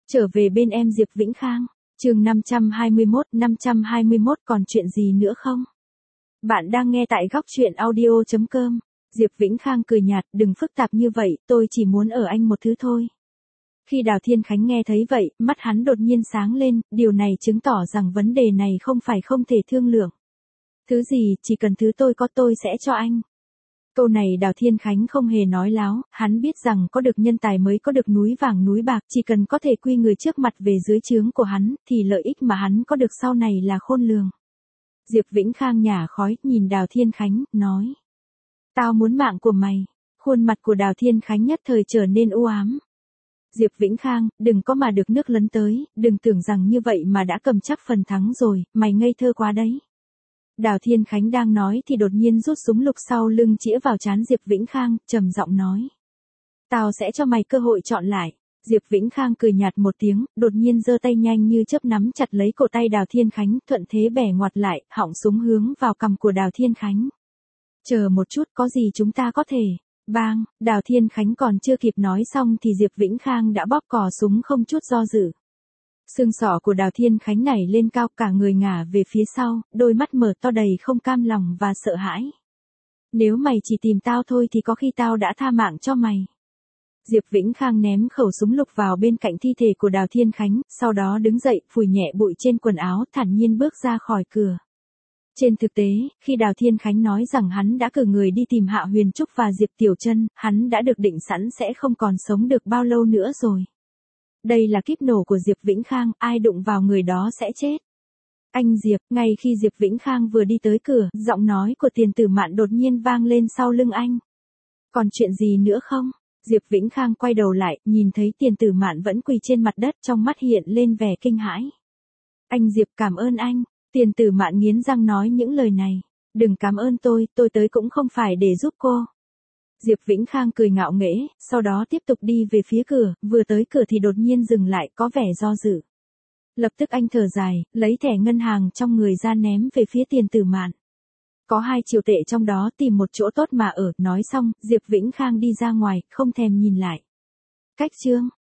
Trở về bên em Diệp Vĩnh Khang, chương 521 còn chuyện gì nữa không? Bạn đang nghe tại góc chuyện audio.com. Diệp Vĩnh Khang cười nhạt, đừng phức tạp như vậy, tôi chỉ muốn ở anh một thứ thôi. Khi Đào Thiên Khánh nghe thấy vậy, mắt hắn đột nhiên sáng lên, điều này chứng tỏ rằng vấn đề này không phải không thể thương lượng. Thứ gì, chỉ cần thứ tôi có tôi sẽ cho anh. Câu này Đào Thiên Khánh không hề nói láo, hắn biết rằng có được nhân tài mới có được núi vàng núi bạc, chỉ cần có thể quy người trước mặt về dưới trướng của hắn, thì lợi ích mà hắn có được sau này là khôn lường. Diệp Vĩnh Khang nhả khói, nhìn Đào Thiên Khánh, nói. Tao muốn mạng của mày. Khuôn mặt của Đào Thiên Khánh nhất thời trở nên u ám. Diệp Vĩnh Khang, đừng có mà được nước lấn tới, đừng tưởng rằng như vậy mà đã cầm chắc phần thắng rồi, mày ngây thơ quá đấy. Đào Thiên Khánh đang nói thì đột nhiên rút súng lục sau lưng chĩa vào trán Diệp Vĩnh Khang, trầm giọng nói. Tao sẽ cho mày cơ hội chọn lại. Diệp Vĩnh Khang cười nhạt một tiếng, đột nhiên giơ tay nhanh như chớp nắm chặt lấy cổ tay Đào Thiên Khánh, thuận thế bẻ ngoặt lại, họng súng hướng vào cằm của Đào Thiên Khánh. Chờ một chút, có gì chúng ta có thể. Bang, Đào Thiên Khánh còn chưa kịp nói xong thì Diệp Vĩnh Khang đã bóp cò súng không chút do dự. Xương sọ của Đào Thiên Khánh nảy lên cao, cả người ngả về phía sau, đôi mắt mở to đầy không cam lòng và sợ hãi. Nếu mày chỉ tìm tao thôi thì có khi tao đã tha mạng cho mày. Diệp Vĩnh Khang ném khẩu súng lục vào bên cạnh thi thể của Đào Thiên Khánh, sau đó đứng dậy, phủi nhẹ bụi trên quần áo, thản nhiên bước ra khỏi cửa. Trên thực tế, khi Đào Thiên Khánh nói rằng hắn đã cử người đi tìm Hạ Huyền Trúc và Diệp Tiểu Trân, hắn đã được định sẵn sẽ không còn sống được bao lâu nữa rồi. Đây là kíp nổ của Diệp Vĩnh Khang, ai đụng vào người đó sẽ chết. Anh Diệp, ngay khi Diệp Vĩnh Khang vừa đi tới cửa, giọng nói của Tiền Tử Mạn đột nhiên vang lên sau lưng anh. Còn chuyện gì nữa không? Diệp Vĩnh Khang quay đầu lại, nhìn thấy Tiền Tử Mạn vẫn quỳ trên mặt đất, trong mắt hiện lên vẻ kinh hãi. Anh Diệp, cảm ơn anh. Tiền Tử Mạn nghiến răng nói những lời này. Đừng cảm ơn tôi tới cũng không phải để giúp cô. Diệp Vĩnh Khang cười ngạo nghễ, sau đó tiếp tục đi về phía cửa, vừa tới cửa thì đột nhiên dừng lại, có vẻ do dự. Lập tức anh thở dài, lấy thẻ ngân hàng trong người ra ném về phía Tiền Tử Mạn. Có 2 triệu tệ trong đó, tìm một chỗ tốt mà ở, nói xong, Diệp Vĩnh Khang đi ra ngoài, không thèm nhìn lại. Cách chương